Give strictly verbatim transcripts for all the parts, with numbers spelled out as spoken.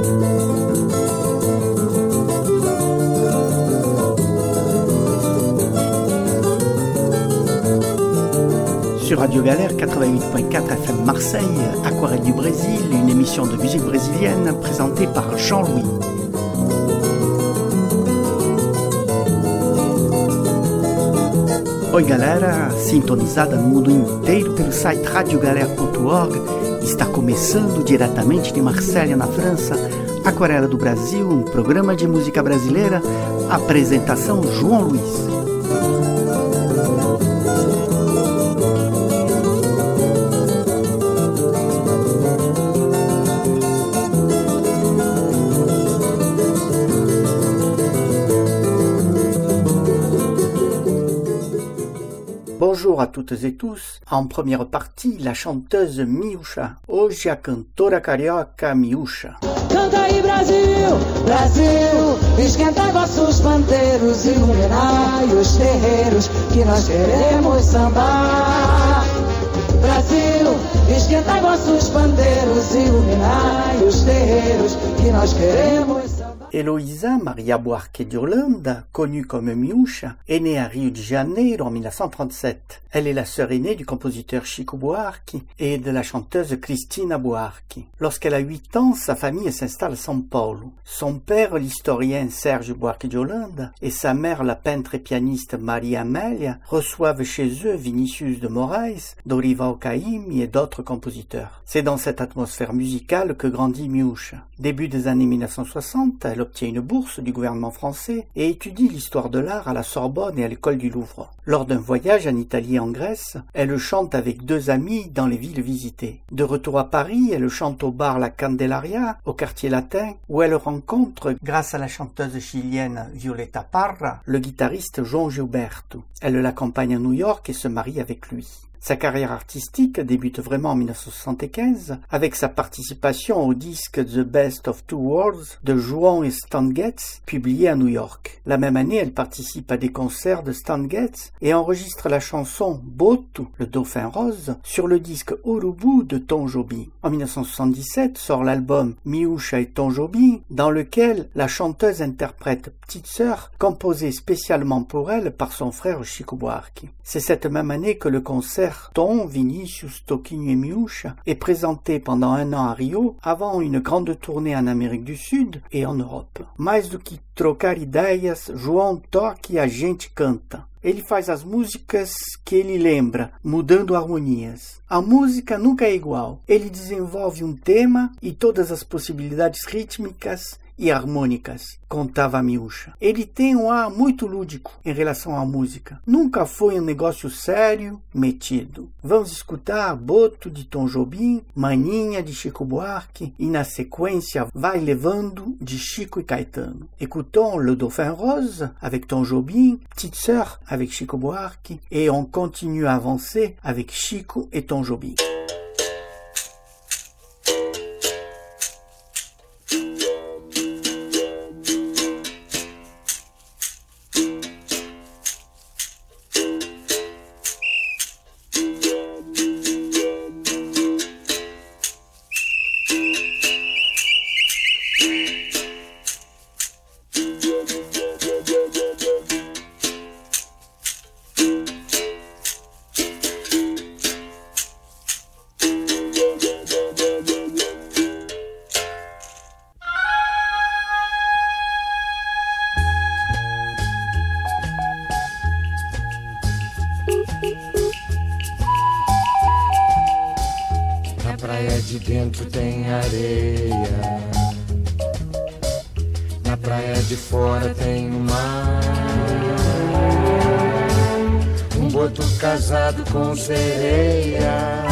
Sur Radio Galère quatre-vingt-huit point quatre F M Marseille, Aquarelle du Brésil, une émission de musique brésilienne présentée par Jean-Louis. Oi galera, sintonizada no mundo inteiro pelo site radio galera ponto org, está começando diretamente de Marselha, na França, Aquarela do Brasil, um programa de música brasileira, apresentação João Luiz. Bonjour à toutes et tous. En première partie, la chanteuse Miúcha. Hoje a cantora carioca Miúcha. Canta aí Brasil, Brasil, esquentai vossos pandeiros, iluminai os terreiros, que nós queremos sambar. Brasil, esquentai vossos pandeiros, iluminai os terreiros, que nós queremos sambar. Heloísa Maria Buarque de Holanda, connue comme Miúcha, est née à Rio de Janeiro en dix-neuf cent trente-sept. Elle est la sœur aînée du compositeur Chico Buarque et de la chanteuse Cristina Buarque. Lorsqu'elle a huit ans, sa famille s'installe à São Paulo. Son père, l'historien Serge Buarque de Holanda, et sa mère, la peintre et pianiste Maria Amélia, reçoivent chez eux Vinicius de Moraes, Dorival Caymmi et d'autres compositeurs. C'est dans cette atmosphère musicale que grandit Miúcha. Début des années dix-neuf cent soixante, elle obtient une bourse du gouvernement français et étudie l'histoire de l'art à la Sorbonne et à l'école du Louvre. Lors d'un voyage en Italie et en Grèce, elle chante avec deux amis dans les villes visitées. De retour à Paris, elle chante au bar La Candelaria, au quartier latin, où elle rencontre, grâce à la chanteuse chilienne Violeta Parra, le guitariste João Gilberto. Elle l'accompagne à New York et se marie avec lui. Sa carrière artistique débute vraiment en dix-neuf cent soixante-quinze avec sa participation au disque The Best of Two Worlds de João et Stan Getz, publié à New York. La même année, elle participe à des concerts de Stan Getz et enregistre la chanson Boto, le dauphin rose, sur le disque Urubu de Tom Jobim. En dix-neuf cent soixante-dix-sept sort l'album Miúcha et Tom Jobim, dans lequel la chanteuse interprète Petite Sœur, composée spécialement pour elle par son frère Chico Buarque. C'est cette même année que le concert Tom, Vinicius, Toquinho et Miúcha est présenté pendant un an à Rio avant une grande tournée en Amérique du Sud et en Europe. Mais do que trocar ideias, João toca e a gente canta. Ele faz as músicas que ele lembra, mudando harmonias. A música nunca é igual. Ele desenvolve um tema e todas as possibilidades rítmicas e harmônicas, contava a Miúcha. Ele tem um ar muito lúdico em relação à música. Nunca foi um negócio sério, metido. Vamos escutar Boto de Tom Jobim, Maninha de Chico Buarque e na sequência Vai Levando de Chico e Caetano. Écoutons Le Dauphin Rose avec Tom Jobim, Petite Sœur avec Chico Buarque et on continue à avancer avec Chico et Tom Jobim. De dentro tem areia, na praia de fora tem o mar. Um boto casado com sereia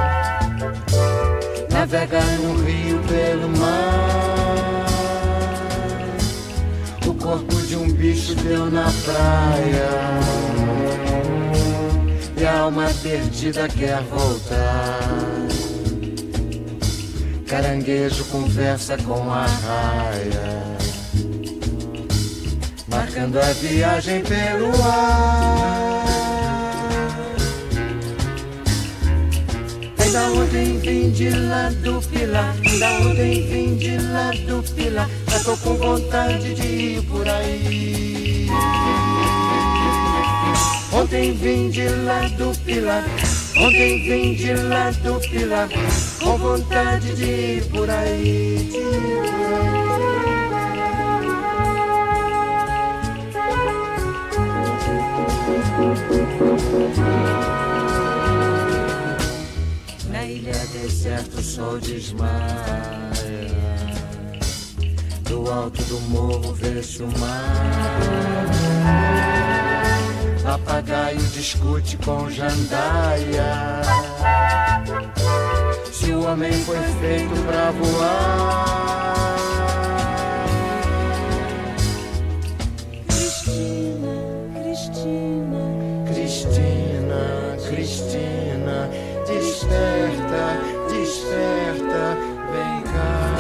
navega no rio pelo mar. O corpo de um bicho deu na praia e a alma perdida quer voltar. Caranguejo conversa com a raia, marcando a viagem pelo ar. Ainda ontem vim de lá do Pilar, ainda ontem vim de lá do Pilar, já tô com vontade de ir por aí. Ontem vim de lá do Pilar, ontem vim de lá do Pilar, com vontade de ir por aí, de ir por aí. Na ilha deserta o sol desmaia, do alto do morro vê-se o mar. Papagaio discute com jandaia, se o homem foi feito pra voar. Cristina, Cristina, Cristina, Cristina, desperta, desperta, vem cá.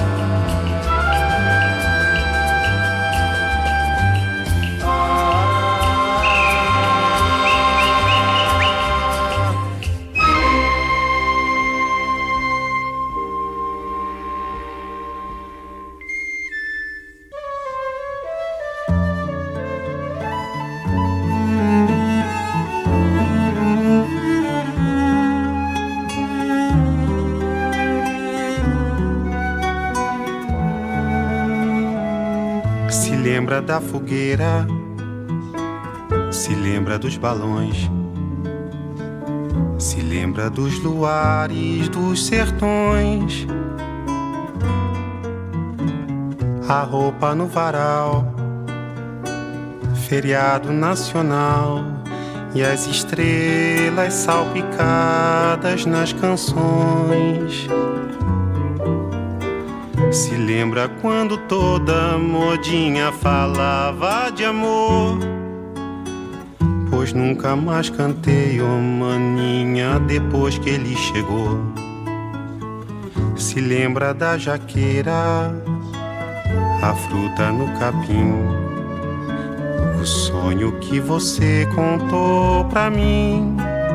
Lembra da fogueira, se lembra dos balões, se lembra dos luares dos sertões, a roupa no varal, feriado nacional e as estrelas salpicadas nas canções. Se lembra quando toda modinha falava de amor, pois nunca mais cantei, oh maninha, depois que ele chegou. Se lembra da jaqueira, a fruta no capim, o sonho que você contou pra mim,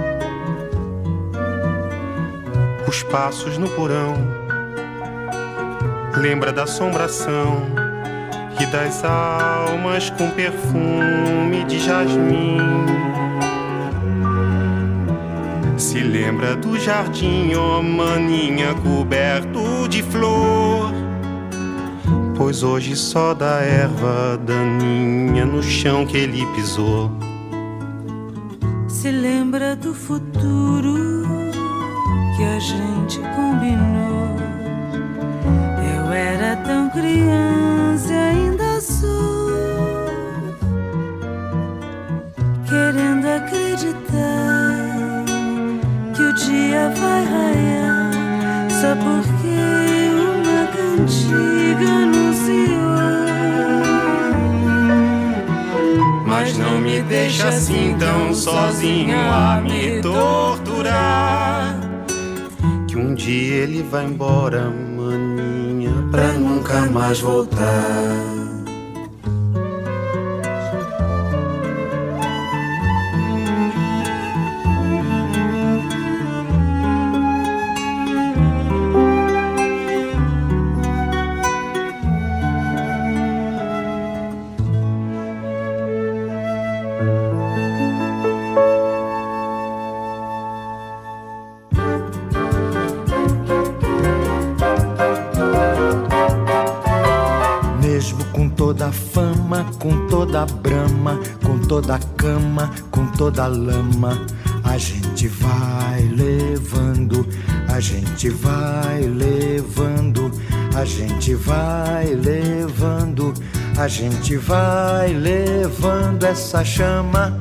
os passos no porão. Lembra da assombração e das almas com perfume de jasmim. Se lembra do jardim, ó maninha, coberto de flor, pois hoje só dá erva daninha no chão que ele pisou. Se lembra do futuro que a gente combinou. Eu era tão criança e ainda sou, querendo acreditar que o dia vai raiar, só porque uma cantiga anunciou. Mas não me deixa assim tão sozinho a me torturar, que um dia ele vai embora, maninha, pra nunca mais voltar. Toda fama, com toda brama, com toda cama, com toda lama, a gente vai levando, a gente vai levando, a gente vai levando, a gente vai levando essa chama.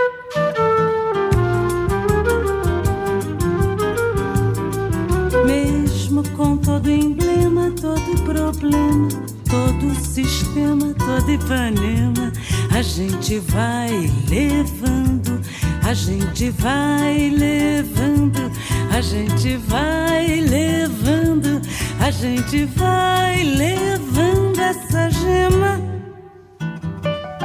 Mesmo com todo emblema, todo problema, todo sistema, todo Ipanema, a gente vai levando, a gente vai levando, a gente vai levando, a gente vai levando essa gema.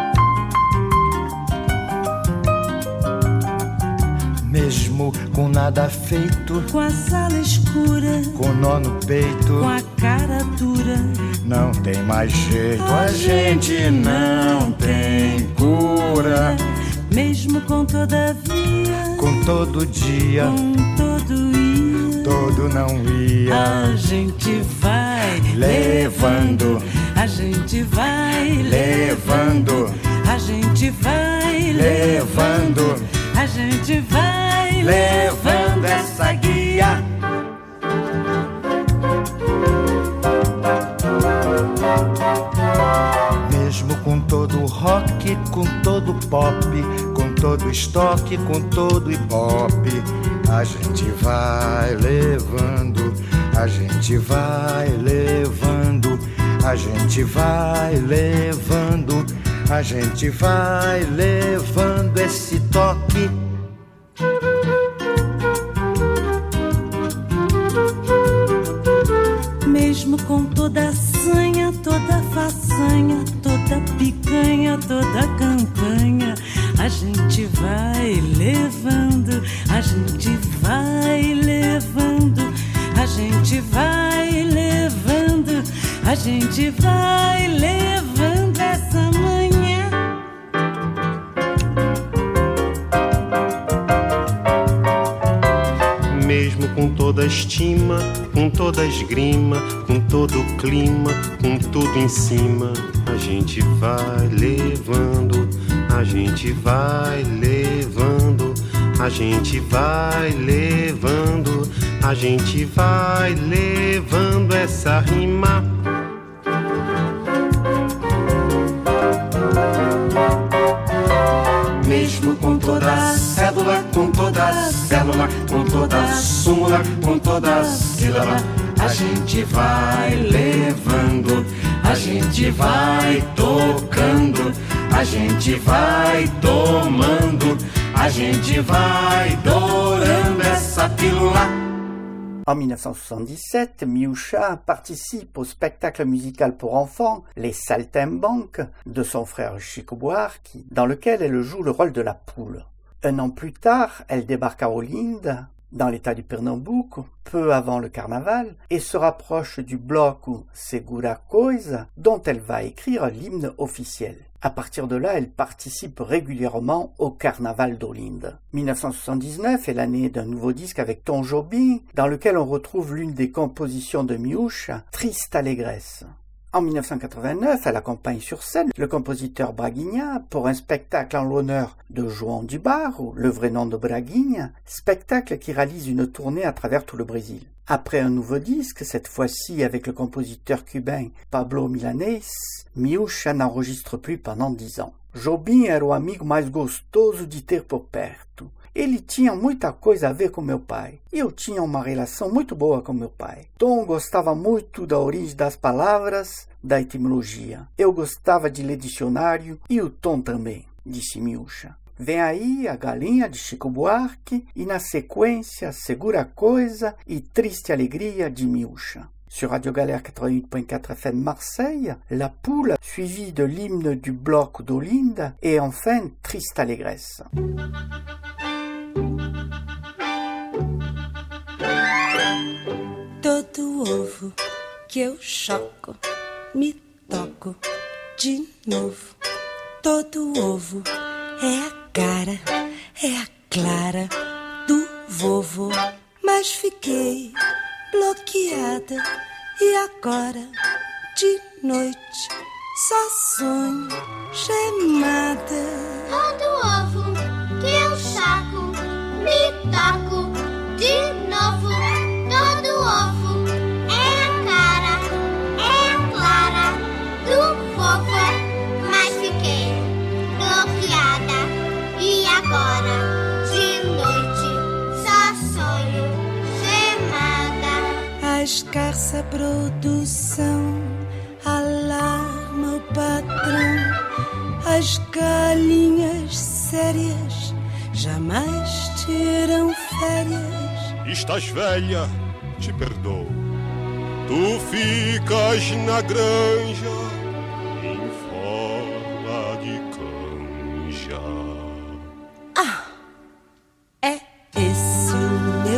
Mesmo com nada nada feito, com a sala escura, com nó no peito, com a cara dura. Não tem mais jeito, a gente não tem cura. Mesmo com todavia, com todo dia, com todo ia, todo não ia. A gente vai levando, a gente vai levando, a gente vai levando, a gente vai levando essa guia. Mesmo com todo rock, com todo pop, com todo estoque, com todo ibope, a gente vai levando, a gente vai levando, a gente vai levando, a gente vai levando esse toque. Mesmo com toda a sanha, toda a façanha, toda a picanha, toda a campanha, a gente vai levando, a gente vai levando, a gente vai levando, a gente vai levando essa manhã. Mesmo com toda a estima, com toda a esgrima, com todo o clima, com tudo em cima, a gente vai levando, a gente vai levando, a gente vai levando, a gente vai levando essa rima. Mesmo com toda a cédula, com toda a célula, com toda a súmula, com toda a sílaba, a gente vai levando, a gente vai tocando, a gente vai tomando, a gente vai dourando essa pílula. En mille neuf cent soixante-dix-sept, Miúcha participe au spectacle musical pour enfants Les Saltimbanques de son frère Chico Buarque, dans lequel elle joue le rôle de la poule. Un an plus tard, elle débarque à Olinda, dans l'état du Pernambuco, peu avant le carnaval, et se rapproche du bloc Segura Coisa, dont elle va écrire l'hymne officiel. À partir de là, elle participe régulièrement au carnaval d'Olinda. mille neuf cent soixante-dix-neuf est l'année d'un nouveau disque avec Tom Jobim, dans lequel on retrouve l'une des compositions de Miúcha, Triste Allégresse. En mille neuf cent quatre-vingt-neuf, elle accompagne sur scène le compositeur Braguinha pour un spectacle en l'honneur de João du Bar, ou le vrai nom de Braguinha, spectacle qui réalise une tournée à travers tout le Brésil. Après un nouveau disque, cette fois-ci avec le compositeur cubain Pablo Milanés, Miúcha n'enregistre plus pendant dix ans. Jobim era o amigo mais gostoso de ter por perto. Ele tinha muita coisa a ver com meu pai. E eu tinha uma relação muito boa com meu pai. Tom gostava muito da origem das palavras, da etimologia. Eu gostava de ler dicionário e o Tom também, disse Miúcha. Vem aí a Galinha de Chico Buarque e na sequência Segura Coisa e Triste Alegria de Miúcha. Sur Radio Galère quatre-vingt-huit point quatre F M Marseille, La Poule, suivie de l'hymne du bloc d'Olinda et enfin Triste Allégresse. Todo ovo que eu choco, me toco de novo. Todo ovo é a cara, é a clara do vovo. Mas fiquei bloqueada e agora de noite só sonho gemada. Todo ovo que eu choco, me toco de novo. Todo ovo é a cara, é a clara do vovo. Mas fiquei bloqueada e agora de noite só sonho gemada. A escassa produção alarma o patrão. As galinhas sérias jamais tiram férias. Estás velha, te perdoo. Tu ficas na granja em forma de canja. Ah, é esse o meu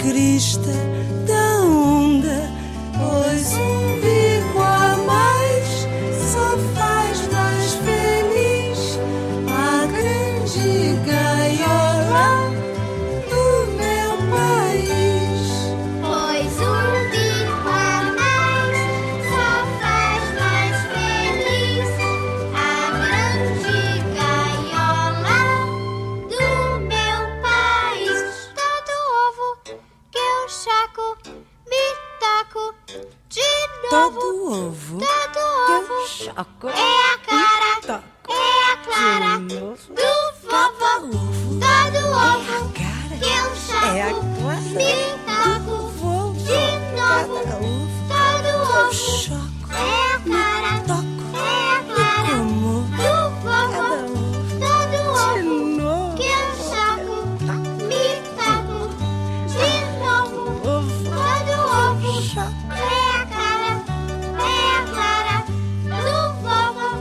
crista da onda, pois um bico a mais só faz mais feliz a grande gaiola do meu país. Pois um bico a mais só faz mais feliz a grande gaiola do meu país. Todo ovo que eu chaco, me taco de novo. Todo ovo Todo ovo choco é a cara, taco é a clara de novo. do Cada vovô. ovo Todo é a ovo cara, que eu chaco, é a clara me taco do vovô. de Cada novo. ovo Todo eu ovo choco, é a cara, toco é a e clara como. do Cada vovô. ovo Todo de ovo novo. que eu chaco, me taco de novo. Ovo Todo ovo choco. é a cara, é a clara do vovô.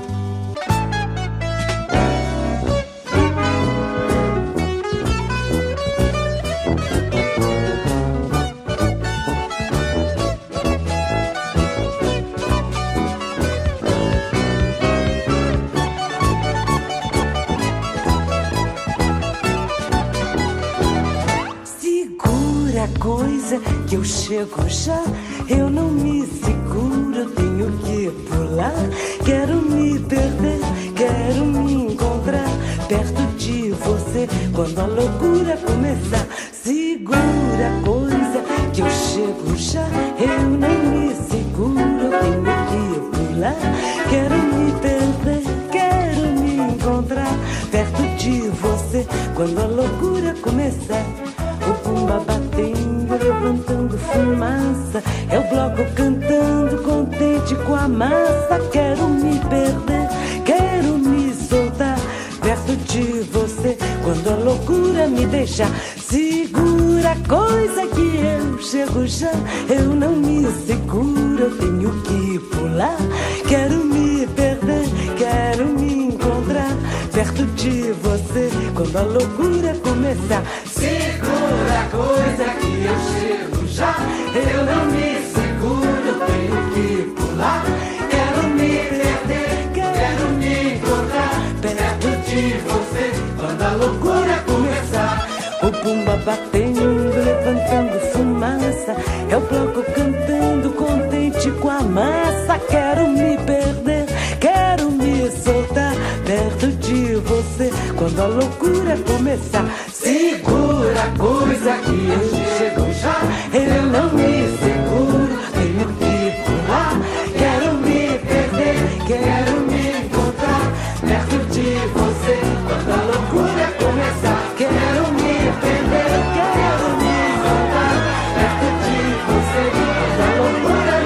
Segura a coisa que eu chego já. Eu não me seguro, eu tenho que pular. Quero me perder, quero me encontrar perto de você quando a loucura começar. Segura a coisa que eu chego já. Eu não me seguro, eu tenho que pular. Quero me perder, quero me encontrar perto de você quando a loucura começar. O pumba batendo, levantando fumaça. É o bloco cantando, contente com a massa. Quero me perder, quero me soltar perto de você quando a loucura me deixar. Segura a coisa que eu chego já. Eu não me seguro, eu tenho que pular. Quero me perder, quero me encontrar perto de você quando a loucura começar. Segura a coisa que eu chego já. Eu não me seguro, eu tenho que pular. Quero me perder, quero me encontrar perto de você quando a loucura começar. O pumba batendo, levantando fumaça. É o bloco cantando, contente com a massa. Quero me perder, quero me soltar perto de você quando a loucura começar. Segura a coisa que eu chego já. Eu não me seguro, tenho que pular. Quero me perder, quero me encontrar perto de você quando a loucura começar. Quero me perder, quero me encontrar perto de você quando a loucura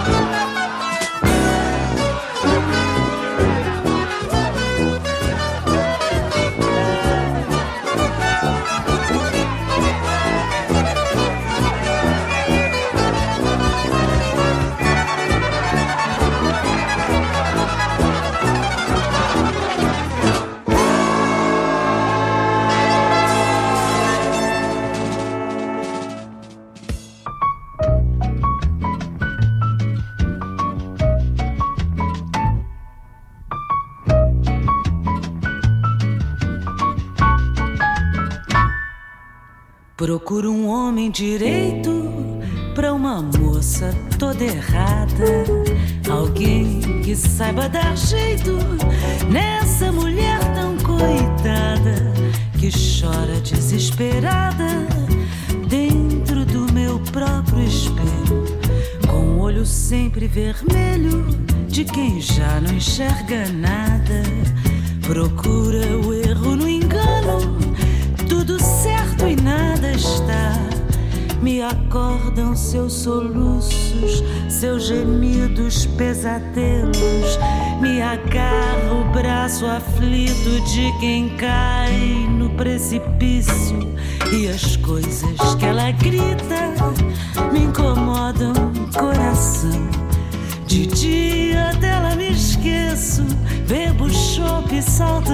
procuro um homem direito pra uma moça toda errada. Alguém que saiba dar jeito nessa mulher tão coitada, que chora desesperada dentro do meu próprio espelho, com o olho sempre vermelho de quem já não enxerga nada. Procura o erro no engano, tudo certo e nada está. Me acordam seus soluços, seus gemidos, pesadelos. Me agarra o braço aflito de quem cai no precipício. E as coisas que ela grita me incomodam o coração. De dia dela me esqueço, bebo chope, salto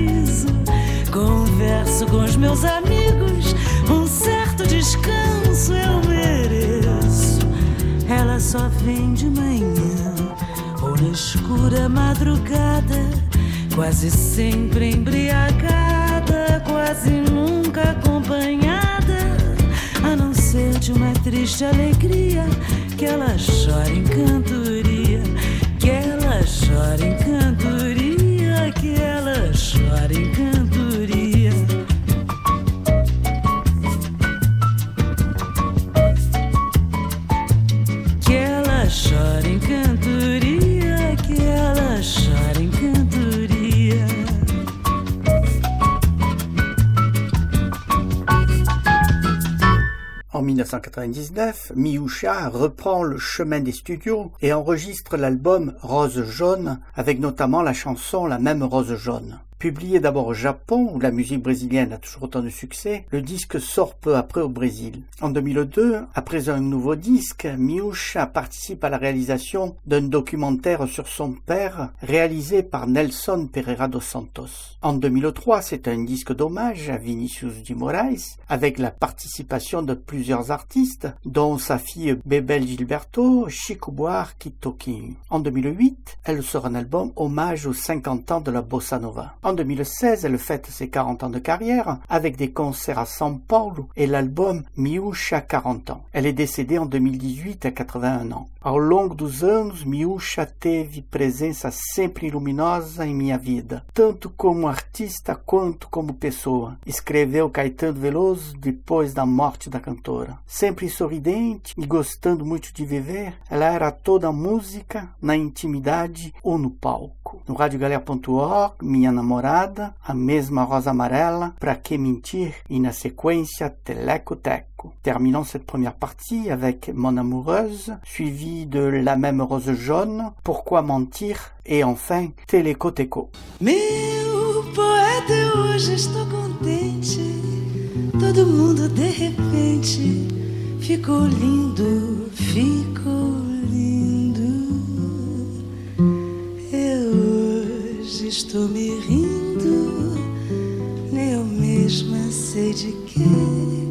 riso. Converso com os meus amigos, um certo descanso vem de manhã ou na escura madrugada, quase sempre embriagada, quase nunca acompanhada, a não ser de uma triste alegria, que ela chora em cantoria, que ela chora em cantoria, que ela chora em cantoria. Que ela chora em cantoria, que ela chora em cantoria. En mille neuf cent quatre-vingt-dix-neuf, Miúcha reprend le chemin des studios et enregistre l'album Rose jaune, avec notamment la chanson La même rose jaune. Publié d'abord au Japon, où la musique brésilienne a toujours autant de succès, le disque sort peu après au Brésil. En deux mille deux, après un nouveau disque, Miúcha participe à la réalisation d'un documentaire sur son père, réalisé par Nelson Pereira dos Santos. En deux mille trois, c'est un disque d'hommage à Vinícius de Moraes, avec la participation de plusieurs artistes, dont sa fille Bebel Gilberto, Chico Buarque et Toquinho. En deux mille huit, elle sort un album hommage aux cinquante ans de la bossa nova. En deux mille seize, elle fête ses quarante ans de carrière avec des concerts à São Paulo et l'album Miúcha quarante ans. Elle est décédée en deux mille dix-huit à quatre-vingt-un ans. Ao longo dos anos, Miúcha teve presença sempre luminosa em minha vida, tanto como artista quanto como pessoa, escreveu Caetano Veloso depois da morte da cantora. Sempre sorridente e gostando muito de viver, ela era toda música, na intimidade ou no palco. No rádio galera ponto org, Minha Namorada, A Mesma Rosa Amarela, Pra Que Mentir, e na sequência Teleco Teco. Terminons cette première partie avec Mon Amoureuse, suivi de La Même Rose Jaune, Pourquoi Mentir, et enfin Teleco Teco. Meu poeta, hoje estou contente, todo mundo de repente ficou lindo, ficou lindo. Eu hoje estou me rindo, nem eu mesma sei de quê,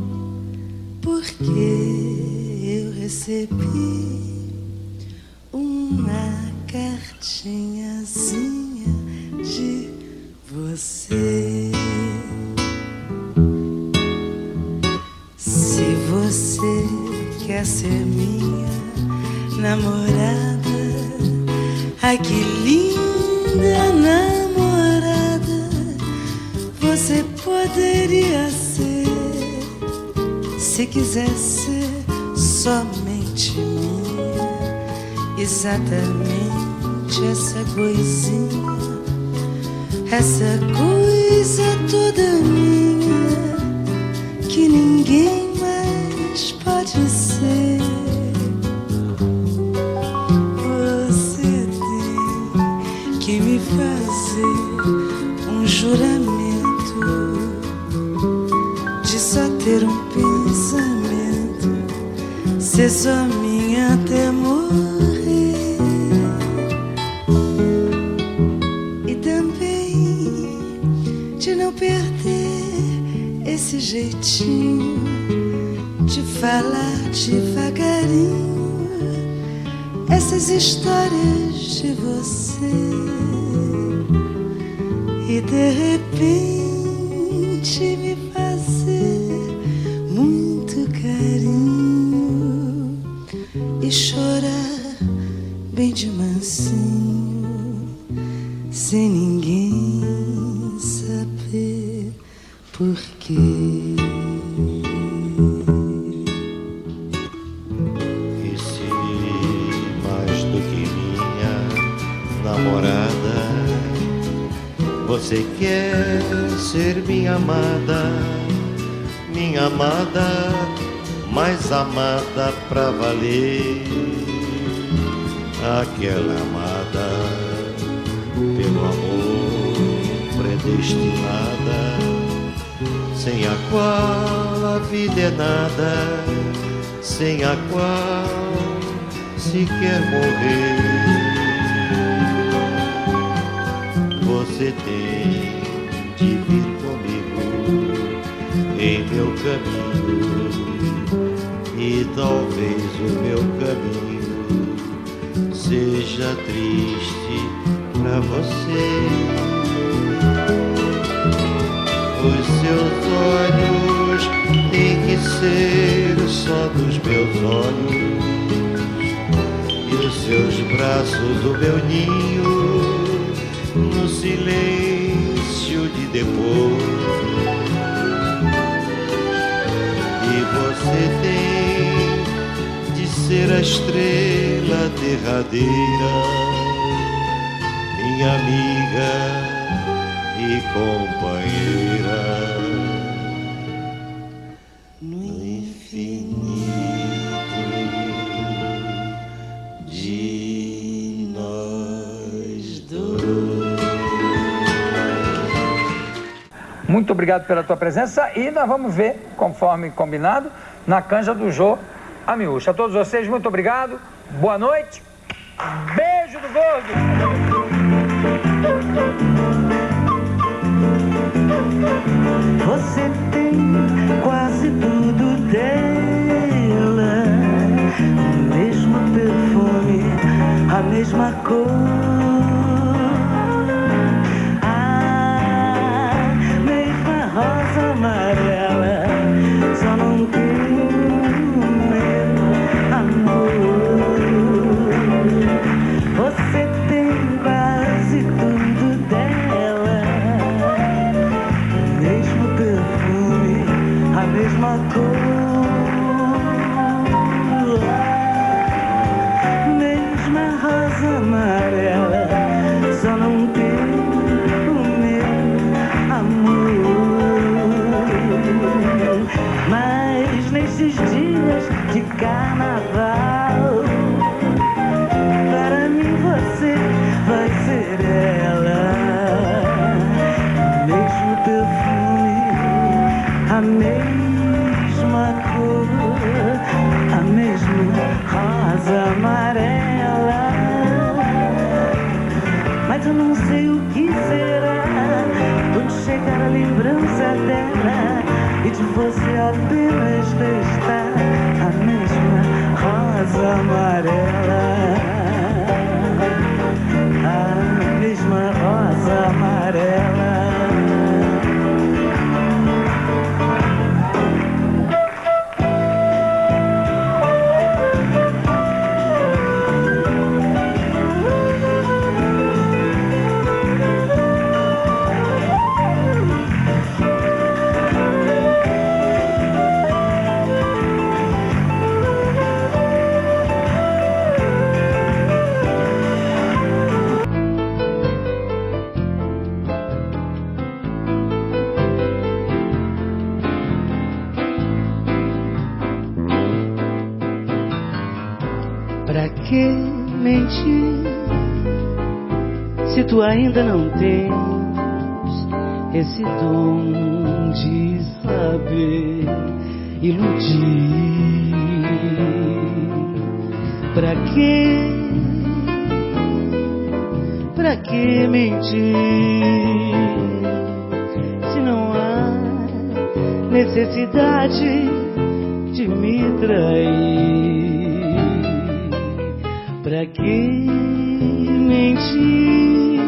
porque eu recebi uma cartinhazinha de você. Se você quer ser minha namorada, ai que linda namorada você poderia ser, se quiser ser somente minha, exatamente essa coisinha, essa coisa toda minha, que ninguém mais pode ser. Você tem que me fazer um juramento de só ter um pensamento, ser só minha até morrer. E também de não perder esse jeitinho de falar devagarinho essas histórias de você. E de repente me fazer muito carinho e chorar bem de mansinho, sem ninguém saber por quê. E se mais do que minha namorada, você quer ser minha amada, minha amada, mais amada pra valer, aquela amada pelo amor predestinada, sem a qual a vida é nada, sem a qual se quer morrer. Você tem de vir comigo em meu caminho, e talvez o meu caminho seja triste pra você. Os seus olhos têm que ser só dos meus olhos, e os seus braços o meu ninho, no silêncio de depois. E você tem de ser a estrela derradeira, minha amiga e companheira, no infinito de nós dois. Muito obrigado pela tua presença e nós vamos ver, conforme combinado, na canja do Jô, a miúcha. A todos vocês, muito obrigado, boa noite, beijo do gordo! Você tem quase tudo dela, o mesmo perfume, a mesma cor, a mesma rosa amarela, só não tem o meu amor. Você tem quase tudo dela, a mesma cor, mesma rosa amarela, só não tem o meu amor. Mas nesses dias de carnaval, para mim você vai ser ela, mesmo perfume, a mesma cor, a mesma rosa amarela. Mas eu não sei o que será quando chegar a lembrança dela e de você apenas restar a mesma rosa amarela, a mesma rosa amarela. Pra que mentir se tu ainda não tens esse dom de saber iludir? Pra que, pra que mentir se não há necessidade de me trair? Pra que mentir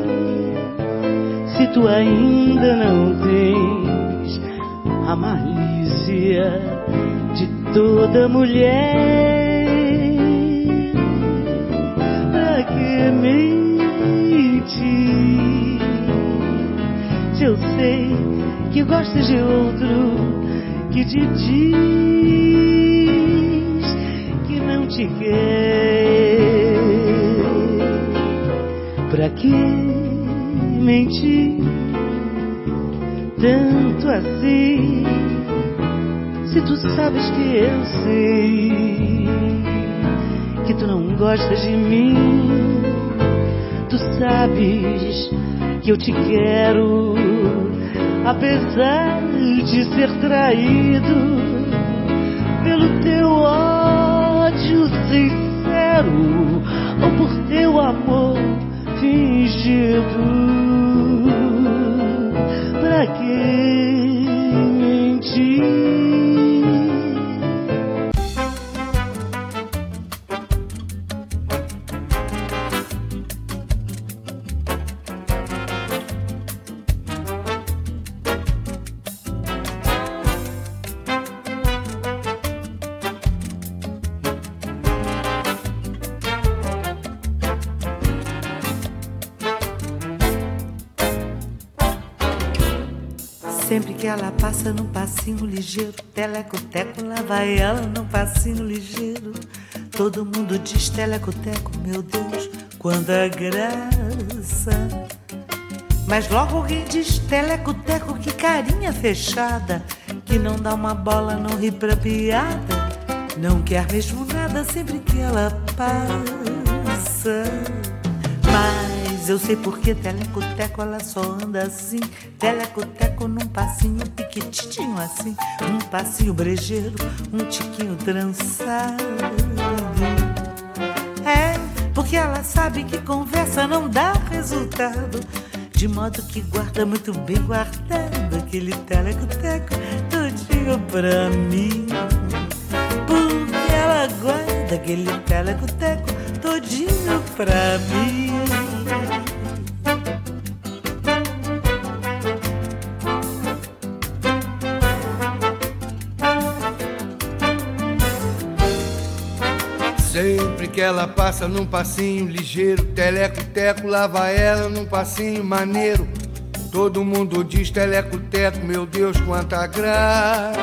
se tu ainda não tens a malícia de toda mulher? Pra que mentir se eu sei que gostas de outro que te diz que não te quer? Pra que mentir tanto assim se tu sabes que eu sei que tu não gostas de mim? Tu sabes que eu te quero apesar de ser traído pelo teu ódio sincero ou por teu amor fingido. Pra que mentir? Sempre que ela passa num passinho ligeiro, teleco-teco, lá vai ela num passinho ligeiro. Todo mundo diz teleco-teco, meu Deus, quanta graça. Mas logo alguém diz teleco-teco, que carinha fechada, que não dá uma bola, não ri pra piada, não quer mesmo nada sempre que ela passa. Mas eu sei porque teleco-teco ela só anda assim, teleco-teco num passinho piquitinho assim, um passinho brejeiro, um tiquinho trançado. É, porque ela sabe que conversa não dá resultado, de modo que guarda muito bem guardado aquele teleco-teco todinho pra mim. Porque ela guarda aquele teleco-teco todinho pra mim. Sempre que ela passa num passinho ligeiro, teleco-teco, lá vai ela num passinho maneiro. Todo mundo diz teleco-teco, meu Deus, quanta graça.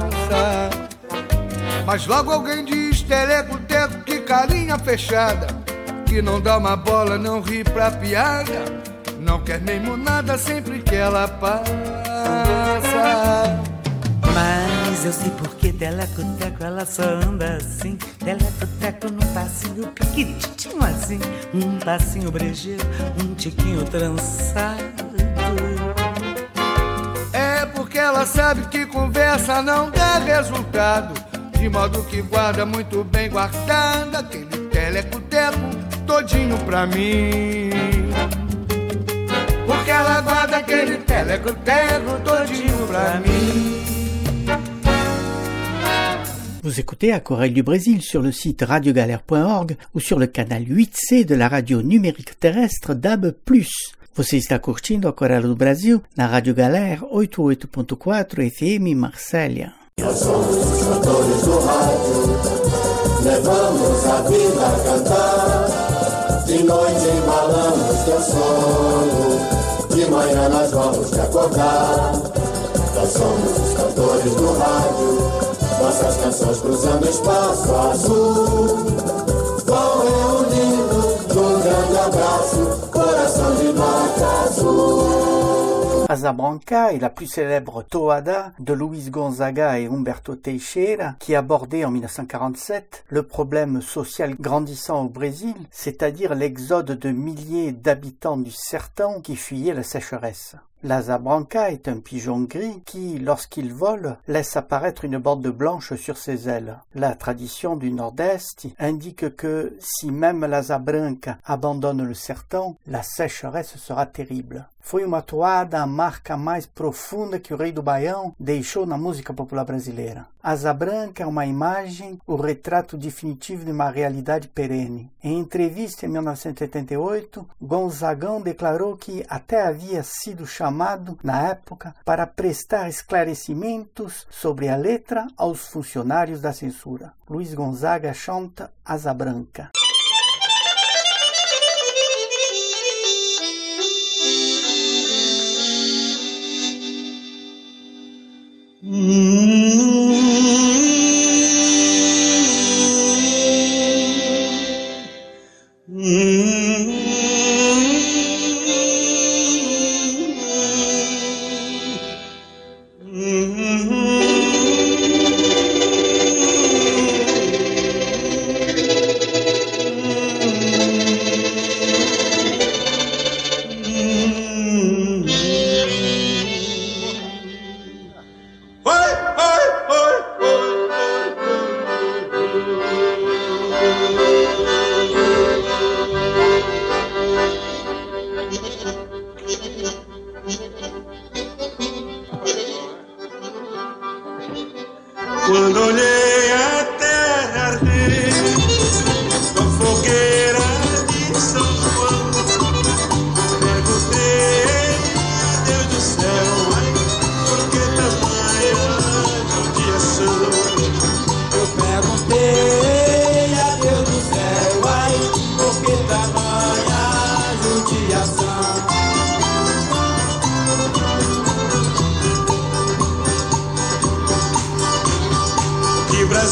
Mas logo alguém diz teleco-teco, que carinha fechada, que não dá uma bola, não ri pra piada, não quer mesmo nada sempre que ela passa. Mas eu sei porque teleco-teco ela só anda assim, teleco-teco num passinho piquitinho assim, um passinho brejeiro, um tiquinho trançado. É porque ela sabe que conversa não dá resultado, de modo que guarda muito bem guardada aquele teleco-teco todinho pra mim. Porque ela guarda aquele teleco-teco todinho pra mim. Vous écoutez Aquarelle du Brésil sur le site radio galère point org ou sur le canal huit C de la radio numérique terrestre D A B plus. Você está curtindo Aquarelle do Brasil na Rádio Galera oitenta e oito ponto quatro F M Marsella. Nós somos os cantores do rádio, levamos a vida a cantar. De noite embalamos teu sono, de manhã nós vamos te acordar. Nós somos os cantores do rádio, nossas canções cruzando o espaço azul, vão reunindo num grande abraço, coração de nota azul. Asa Branca est la plus célèbre toada de Luis Gonzaga et Humberto Teixeira, qui abordait en mille neuf cent quarante-sept le problème social grandissant au Brésil, c'est-à-dire l'exode de milliers d'habitants du sertão qui fuyaient la sécheresse. L'Asa Branca est un pigeon gris qui, lorsqu'il vole, laisse apparaître une bande blanche sur ses ailes. La tradition du Nord-Est indique que si même l'Asa Branca abandonne le sertão, la sécheresse sera terrible. Foi uma toada a marca mais profunda que o Rei do Baião deixou na música popular brasileira. Asa Branca é uma imagem, o retrato definitivo de uma realidade perene. Em entrevista em mil novecentos e oitenta e oito, Gonzagão declarou que até havia sido chamado, na época, para prestar esclarecimentos sobre a letra aos funcionários da censura. Luis Gonzaga chanta Asa Branca.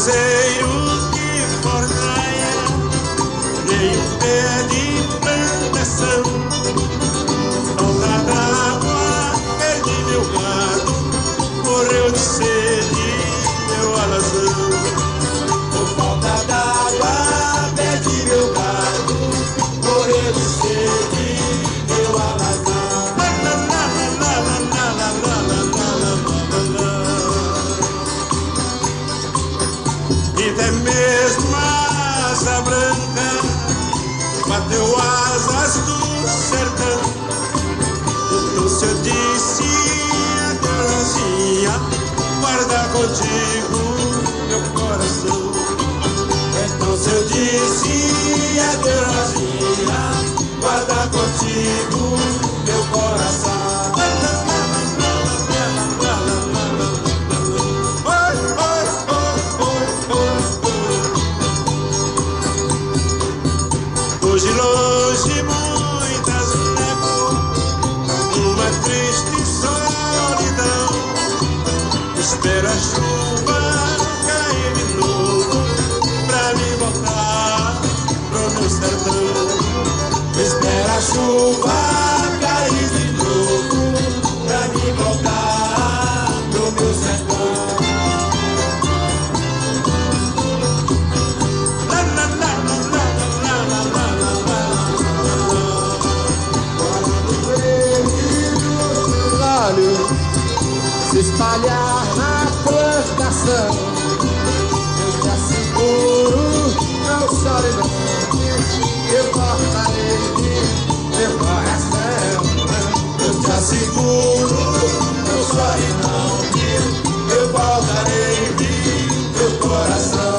cruzeiro que forneia, nem um pé de plantação. Falta d'água, perdi meu gado, morreu de sede, meu alazão. Por falta d'água, perdi meu gado, morreu de sede, meu alazão. E até mesmo a asa branca bateu asas do sertão. Então se eu disse adeus, Rosinha, guarda contigo meu coração. Então se eu disse adeus, Rosinha, guarda contigo meu coração. Hoje longe muitas levo uma triste solidão. Espero a chuva cair de novo pra me voltar pro meu sertão. Espero a chuva cair de novo pra me voltar pro meu sertão. Se espalhar na plantação, eu te asseguro, não chore não, eu cortarei meu coração. Eu te asseguro, não chore não, eu voltarei meu coração.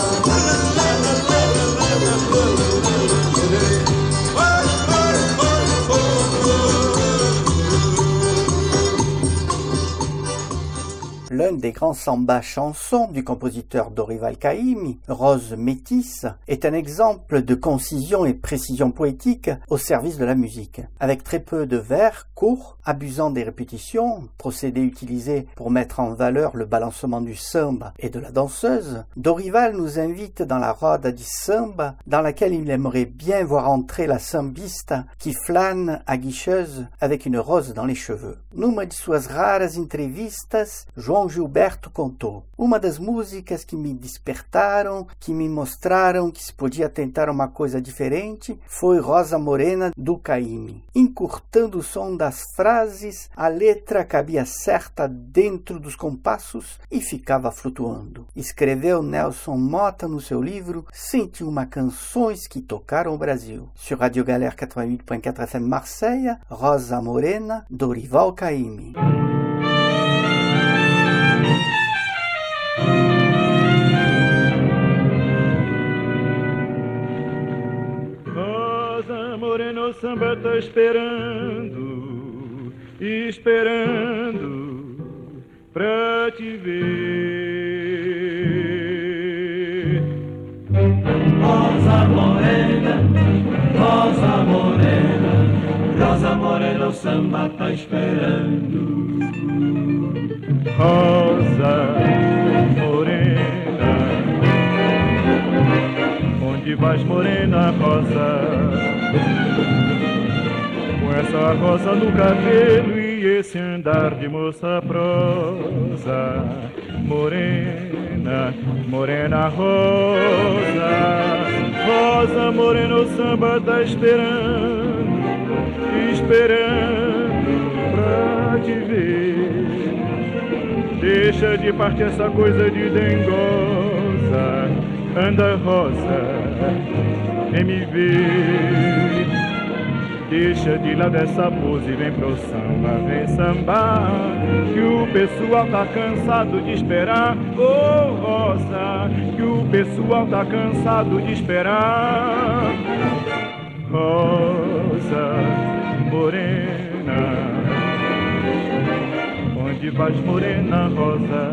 L'un des grands sambas chansons du compositeur Dorival Caymmi, Rose métisse, est un exemple de concision et précision poétique au service de la musique. Avec très peu de vers courts, abusant des répétitions, procédé utilisé pour mettre en valeur le balancement du samba et de la danseuse, Dorival nous invite dans la roda di samba, dans laquelle il aimerait bien voir entrer la sambiste qui flâne aguicheuse avec une rose dans les cheveux. Numa de suas raras entrevistas, João Gilberto contou: uma das músicas que me despertaram, que me mostraram que se podia tentar uma coisa diferente, foi Rosa Morena do Caymmi. Encurtando o som das frases, a letra cabia certa dentro dos compassos e ficava flutuando. Escreveu Nelson Motta no seu livro cento e uma Canções que Tocaram o Brasil. Sur Radio Galère quatre-vingt-huit point quatre F M Marseille, Rosa Morena, Dorival Caymmi. Morena, o samba tá esperando, esperando pra te ver. Rosa Morena, Rosa Morena, Rosa Morena, o samba tá esperando. Rosa Morena, onde vais, Morena, Rosa? Com essa rosa no cabelo e esse andar de moça prosa. Morena, morena rosa, rosa morena, o samba tá esperando, esperando pra te ver. Deixa de parte essa coisa de dengosa, anda rosa, vem me ver. Deixa de lado essa pose e vem pro samba, vem sambar, que o pessoal tá cansado de esperar. Oh, rosa, que o pessoal tá cansado de esperar. Rosa morena, onde vais, morena rosa?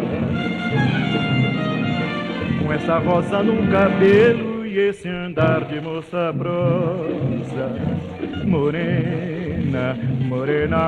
Com essa rosa no cabelo e esse andar de moça prosa. Morena, morena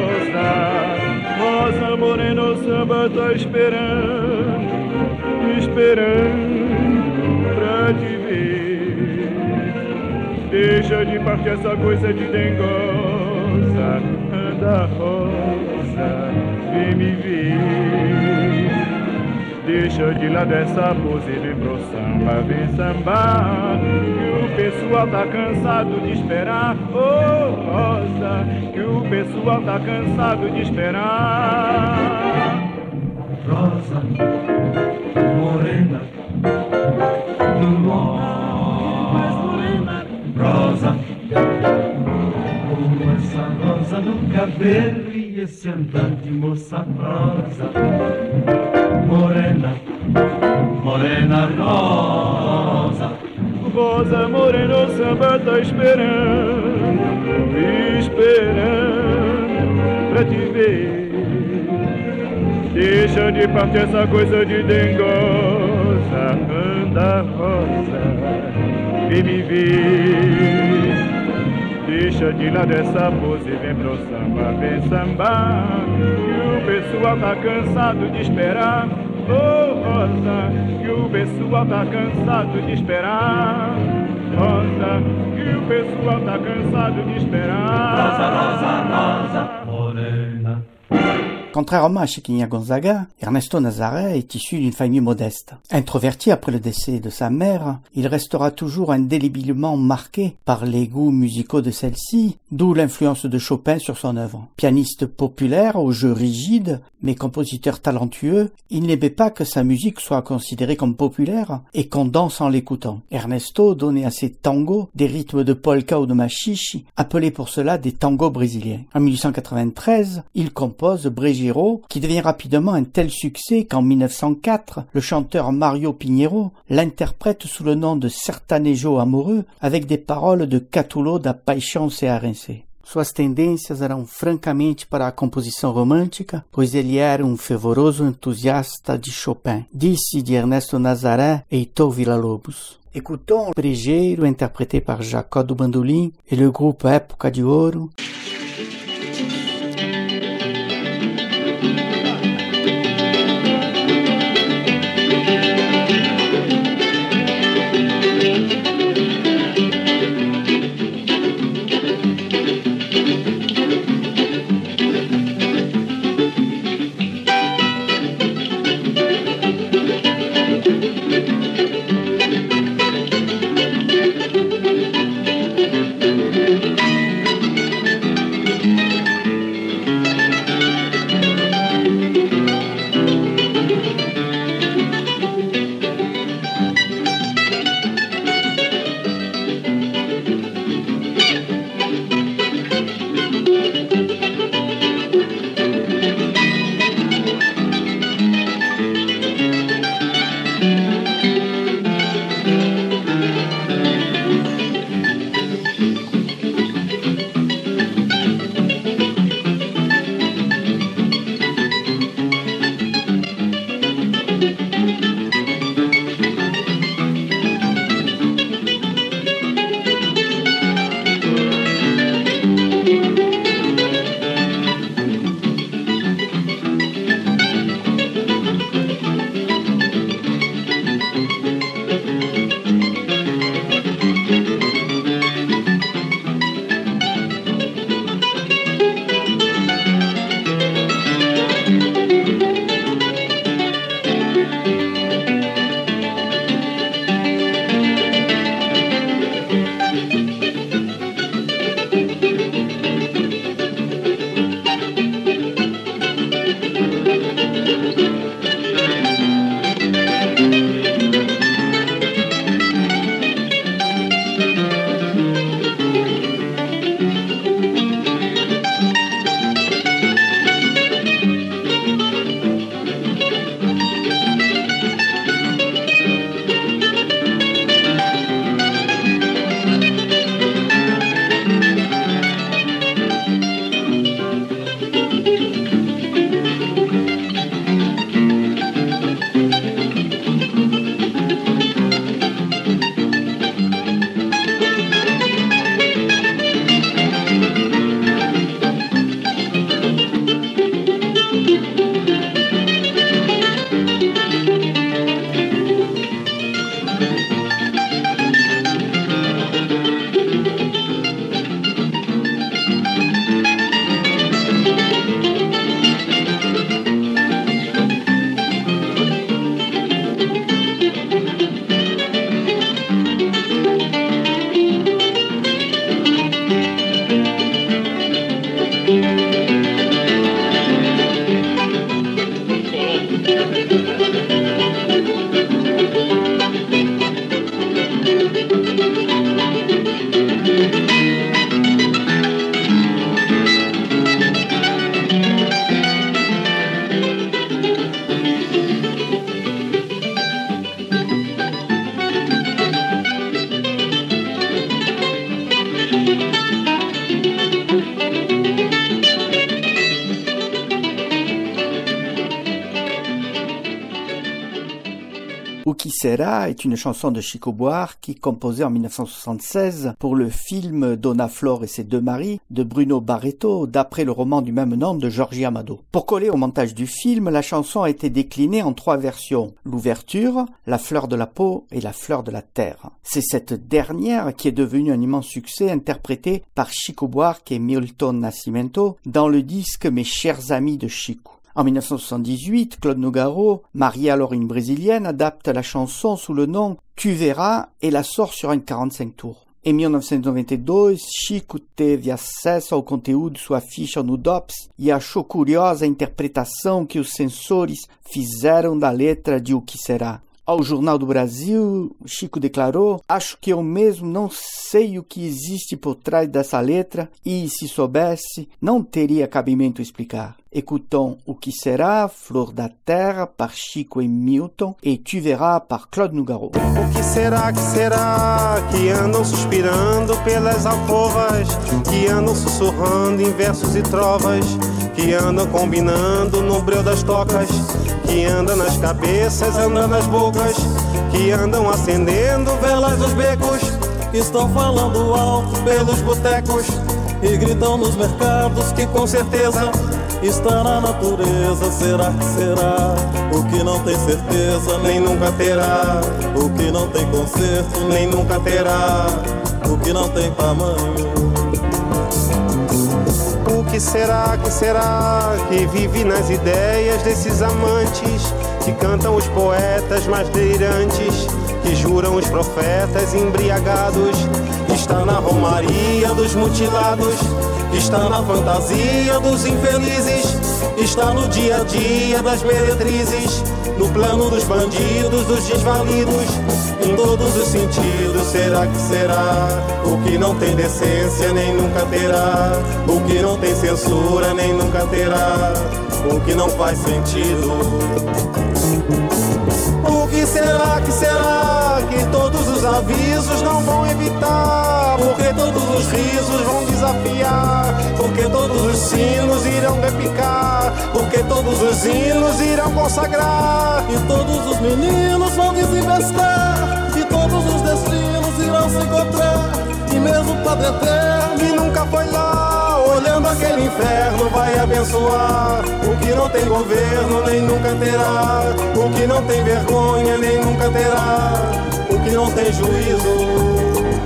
rosa, rosa morena, o samba tá esperando, esperando pra te ver. Deixa de parte essa coisa de dengosa, anda rosa, vem me ver. Deixa de lado essa pose e vem pro samba, vem sambar. Que o pessoal tá cansado de esperar, oh rosa, que o pessoal tá cansado de esperar. Rosa, morena, do mais morena, rosa, como essa rosa no cabelo e esse andar de moça rosa. Morena, morena rosa, rosa morena, o samba tá esperando, esperando pra te ver. Deixa de parte essa coisa de dengosa, anda rosa, vem me ver. Deixa de lado essa pose e vem pro samba, vem sambar. Que o pessoal tá cansado de esperar, oh rosa, que o pessoal tá cansado de esperar. Rosa, que o pessoal tá cansado de esperar. Rosa, rosa, rosa, morena. Contrairement à Chiquinha Gonzaga, Ernesto Nazaré est issu d'une famille modeste. Introverti après le décès de sa mère, il restera toujours indélébilement marqué par les goûts musicaux de celle-ci, d'où l'influence de Chopin sur son œuvre. Pianiste populaire, au jeu rigide, mais compositeur talentueux, il n'aimait pas que sa musique soit considérée comme populaire et qu'on danse en l'écoutant. Ernesto donnait à ses tangos des rythmes de polka ou de machiche, appelés pour cela des tangos brésiliens. En mille huit cent quatre-vingt-treize, il compose Brégiro, qui devient rapidement un tel succès qu'en mille neuf cent quatre, le chanteur Mario Pinheiro l'interprète sous le nom de Sertanejo Amoureux, avec des paroles de Catulo da Paixão Cearense. Suas tendências eram francamente para a composição romântica, pois ele era um fervoroso entusiasta de Chopin, disse de Ernesto Nazaré Heitor Villa-Lobos. Écoutons Brejeiro, interprété par Jacó do Bandolim et le groupe Época de Ouro. qui sera est une chanson de Chico Buarque composée en dix-neuf cent soixante-seize pour le film Donna Flor et ses deux maris de Bruno Barreto d'après le roman du même nom de Jorge Amado. Pour coller au montage du film, la chanson a été déclinée en trois versions. L'ouverture, la fleur de la peau et la fleur de la terre. C'est cette dernière qui est devenue un immense succès interprété par Chico Buarque et Milton Nascimento dans le disque Mes chers amis de Chico. En dix-neuf cent soixante-dix-huit, Claude Nougaro, marié alors une brésilienne, adapte la chanson sous le nom Tu verras et la sort sur une quarante-cinq tours. Em mil novecentos e noventa e dois, Chico teve acesso ao conteúdo de sua ficha no D O P S e achou curiosa a interpretação que os censores fizeram da letra de O Que Será. Ao Jornal do Brasil, Chico declarou: acho que eu mesmo não sei o que existe por trás dessa letra e, se soubesse, não teria cabimento explicar. Écoutons O Que Será, Flor da Terra, par Chico e Milton, e Tu Verras, par Claude Nougaro. O que será, que será, que andam suspirando pelas alcovas, que andam sussurrando em versos e trovas, que andam combinando no breu das tocas, que andam nas cabeças, andam nas bocas, que andam acendendo velas nos becos, que estão falando alto pelos botecos e gritam nos mercados que com certeza está na natureza. Será que será? O que não tem certeza nem nunca terá. O que não tem conserto nem nunca terá. O que não tem tamanho. O que será, que será, que vive nas ideias desses amantes, que cantam os poetas mais delirantes, que juram os profetas embriagados, que está na romaria dos mutilados, que está na fantasia dos infelizes, está no dia a dia das meretrizes, no plano dos bandidos, dos desvalidos, em todos os sentidos. Será que será? O que não tem decência nem nunca terá. O que não tem censura nem nunca terá. O que não faz sentido. O que será, que será, que todos os avisos não vão evitar, porque todos os risos vão desafiar, porque todos os sinos irão repicar, porque todos os hinos irão consagrar, e todos os meninos vão desinvestar, e todos os destinos irão se encontrar, e mesmo o Padre Eterno, que nunca foi lá, olhando aquele inferno, vai abençoar. O que não tem governo nem nunca terá. O que não tem vergonha nem nunca terá. O que não tem juízo.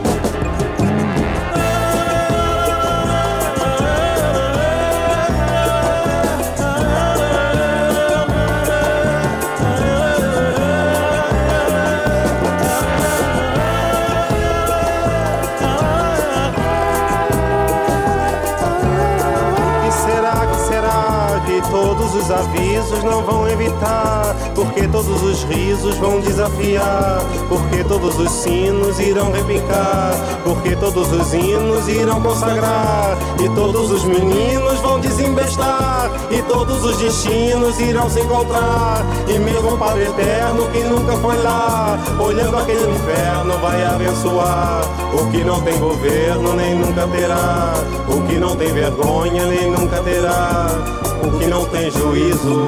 Todos os avisos não vão evitar, porque todos os risos vão desafiar, porque todos os sinos irão repicar, porque todos os hinos irão consagrar, e todos os meninos vão desembestar, e todos os destinos irão se encontrar, e mesmo o Padre Eterno que nunca foi lá, olhando aquele inferno vai abençoar. O que não tem governo nem nunca terá, o que não tem vergonha nem nunca terá, o que não tem juízo.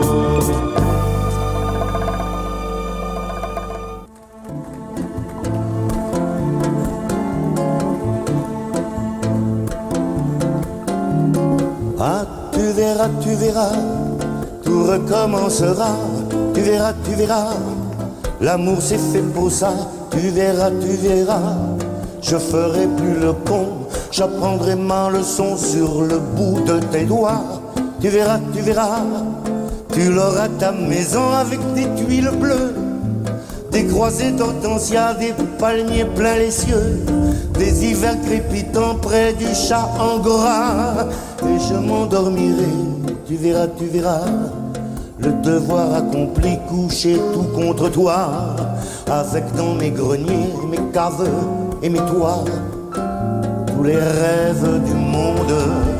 Ah, tu verras, tu verras, tout recommencera. Tu verras, tu verras, l'amour c'est fait pour ça. Tu verras, tu verras, je ferai plus le con, j'apprendrai ma leçon sur le bout de tes doigts. Tu verras, tu verras, tu l'auras ta maison avec des tuiles bleues, des croisées d'hortensia, des palmiers plein les cieux, des hivers crépitants près du chat angora. Et je m'endormirai, tu verras, tu verras, le devoir accompli, couché tout contre toi, avec dans mes greniers, mes caves et mes toits, tous les rêves du monde.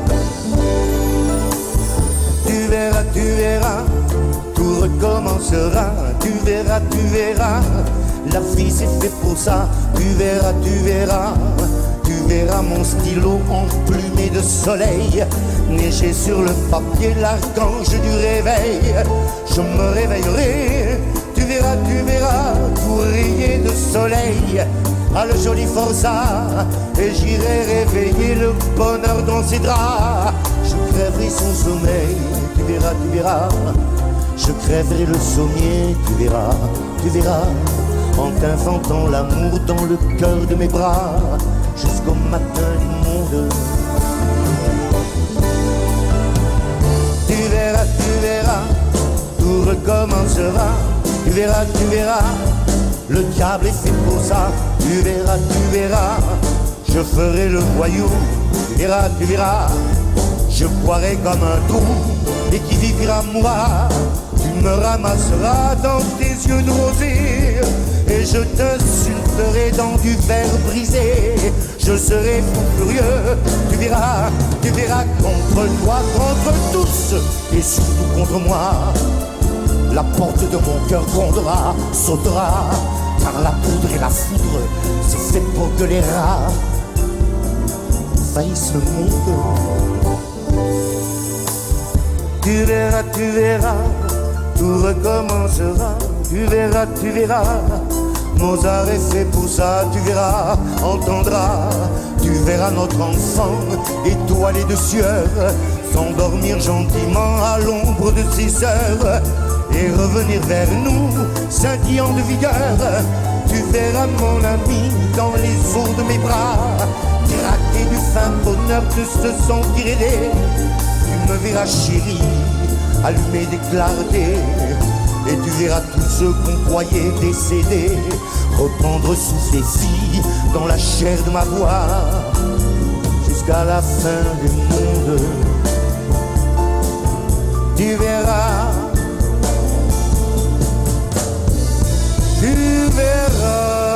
Tu verras, tu verras, tout recommencera. Tu verras, tu verras, la vie c'est fait pour ça. Tu verras, tu verras, tu verras mon stylo emplumé de soleil, neiger sur le papier l'archange du réveil. Je me réveillerai, tu verras, tu verras, tout rayé de soleil à le joli Forza, et j'irai réveiller le bonheur dans ses draps. Je crèverai son sommeil, tu verras, tu verras. Je crèverai le sommier, tu verras, tu verras. En t'inventant l'amour dans le cœur de mes bras, jusqu'au matin du monde. Tu verras, tu verras, tout recommencera. Tu verras, tu verras, le diable est fait pour ça. Tu verras, tu verras, je ferai le voyou. Tu verras, tu verras, je boirai comme un trou. Et qui vivra moi, tu me ramasseras dans tes yeux de rosée. Et je t'insulterai dans du verre brisé. Je serai fou furieux, tu verras, tu verras, contre toi, contre tous, et surtout contre moi. La porte de mon cœur grondera, sautera, car la poudre et la foudre, c'est fait pour que les rats envahissent le monde. Tu verras, tu verras, tout recommencera. Tu verras, tu verras, Mozart est fait pour ça. Tu verras, entendras, tu verras notre enfant étoilé de sueur s'endormir gentiment à l'ombre de ses sœurs et revenir vers nous, scintillant de vigueur. Tu verras mon ami dans les eaux de mes bras, craquer du fin bonheur de se sentir aidé. Tu me verras chérie, allumer des clartés, et tu verras tous ceux qu'on croyait décédés reprendre souffle et vie dans la chair de ma voix jusqu'à la fin du monde. Tu verras, tu verras.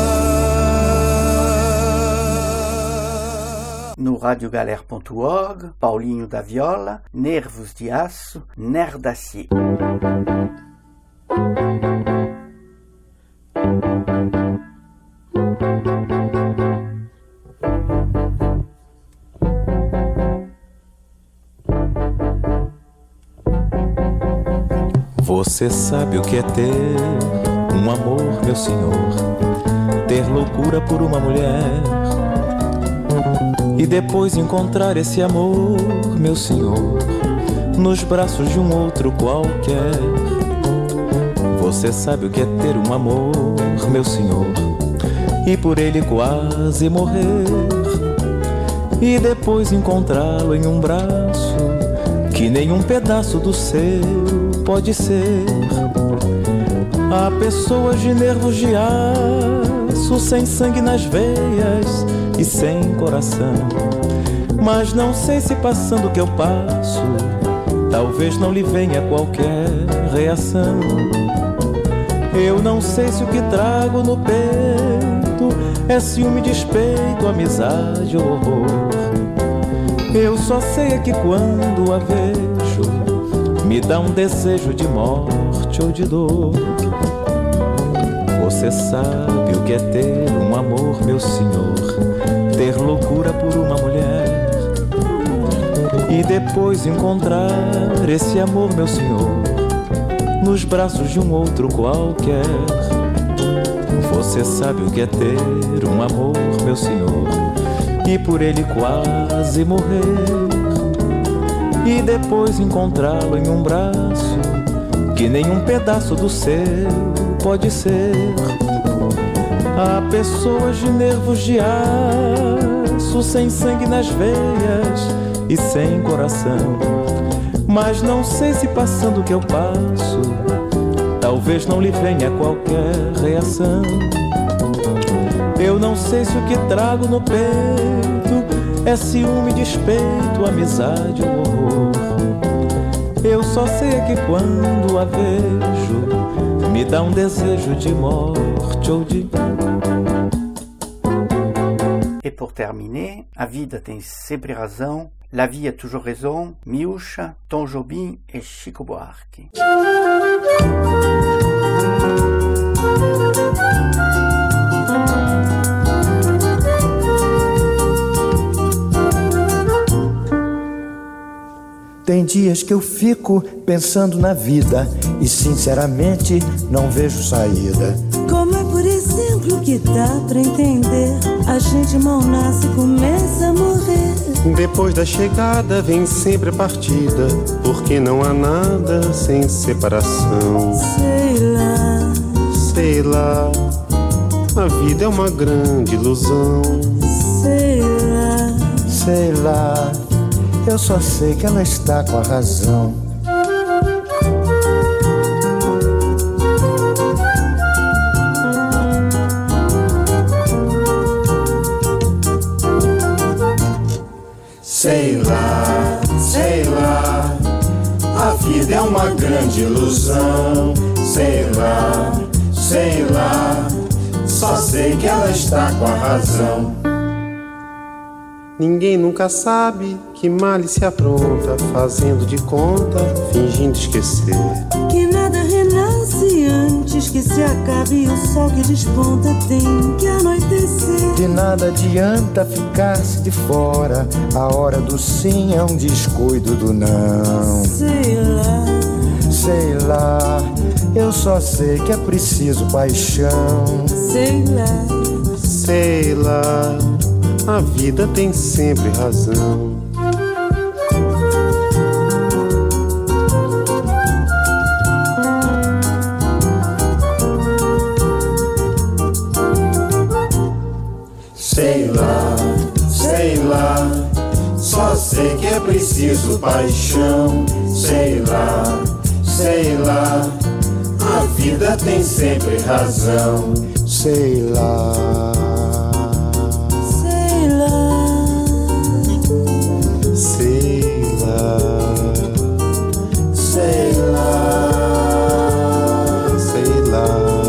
No radiogalera ponto org, Paulinho da Viola, Nervos de Aço, Nerdacier. Você sabe o que é ter um amor, meu senhor, ter loucura por uma mulher e depois encontrar esse amor, meu senhor, nos braços de um outro qualquer. Você sabe o que é ter um amor, meu senhor, e por ele quase morrer e depois encontrá-lo em um braço que nenhum pedaço do seu pode ser. Há pessoas de nervos de aço, sem sangue nas veias e sem coração, mas não sei se passando o que eu passo, talvez não lhe venha qualquer reação. Eu não sei se o que trago no peito é ciúme, despeito, amizade ou horror. Eu só sei é que quando a vejo me dá um desejo de morte ou de dor. Você sabe o que é ter um amor, meu senhor, ter loucura por uma mulher e depois encontrar esse amor, meu senhor, nos braços de um outro qualquer. Você sabe o que é ter um amor, meu senhor, e por ele quase morrer e depois encontrá-lo em um braço que nenhum pedaço do seu pode ser. Há pessoas de nervos de aço, sem sangue nas veias e sem coração, mas não sei se passando o que eu passo, talvez não lhe venha qualquer reação. Eu não sei se o que trago no peito é ciúme, despeito, amizade ou horror. Eu só sei é que quando a vejo me dá um desejo de morte ou de... E por terminer, a vida tem sempre razão, la vie a toujours raison, Miúcha, Tom Jobim e Chico Buarque. Tem dias que eu fico pensando na vida e sinceramente não vejo saída. Como é, por exemplo, que dá pra entender? A gente mal nasce e começa a morrer. Depois da chegada vem sempre a partida, porque não há nada sem separação. Sei lá, sei lá, a vida é uma grande ilusão. sei lá, sei lá, eu só sei que ela está com a razão. Sei lá, sei lá, a vida é uma grande ilusão. Sei lá, sei lá, só sei que ela está com a razão. Ninguém nunca sabe que male se apronta, fazendo de conta, fingindo esquecer. que nada renasce antes que se acabe, e o sol que desponta tem que anoitecer. De nada adianta ficar-se de fora, a hora do sim é um descuido do não. Sei lá, sei lá, eu só sei que é preciso paixão. sei lá, sei lá, a vida tem sempre razão. Sei lá, sei lá, só sei que é preciso paixão. Sei lá, sei lá, a vida tem sempre razão. Sei lá, sei lá, sei lá, sei lá, sei lá,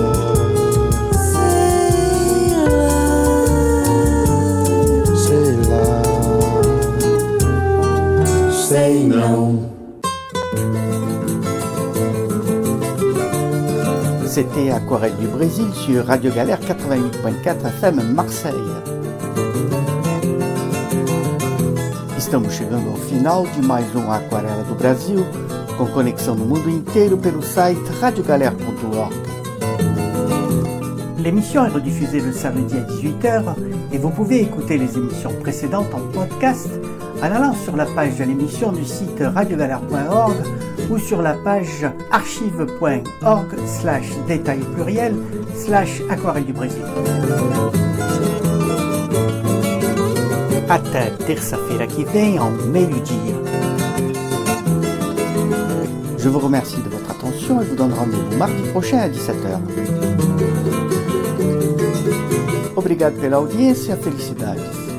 sei lá, sei não. C'était Aquarelle du Brésil sur Radio Galère quatre-vingt-huit point quatre F M Marseille. Estamos chegando ao final de mais um Aquarela do Brasil, com conexão no mundo inteiro pelo site radio galère point org. L'émission est rediffusée le samedi à dix-huit heures et vous pouvez écouter les émissions précédentes en podcast en allant sur la page de l'émission du site radio galère point org ou sur la page archive point org slash détail pluriel slash aquarelle du Brésil. Até terça-feira que vem, ao meio-dia. Je vous remercie de votre attention et vous donne rendez-vous mardi prochain à dix-sept heures. Obrigado pela audiência, felicidades.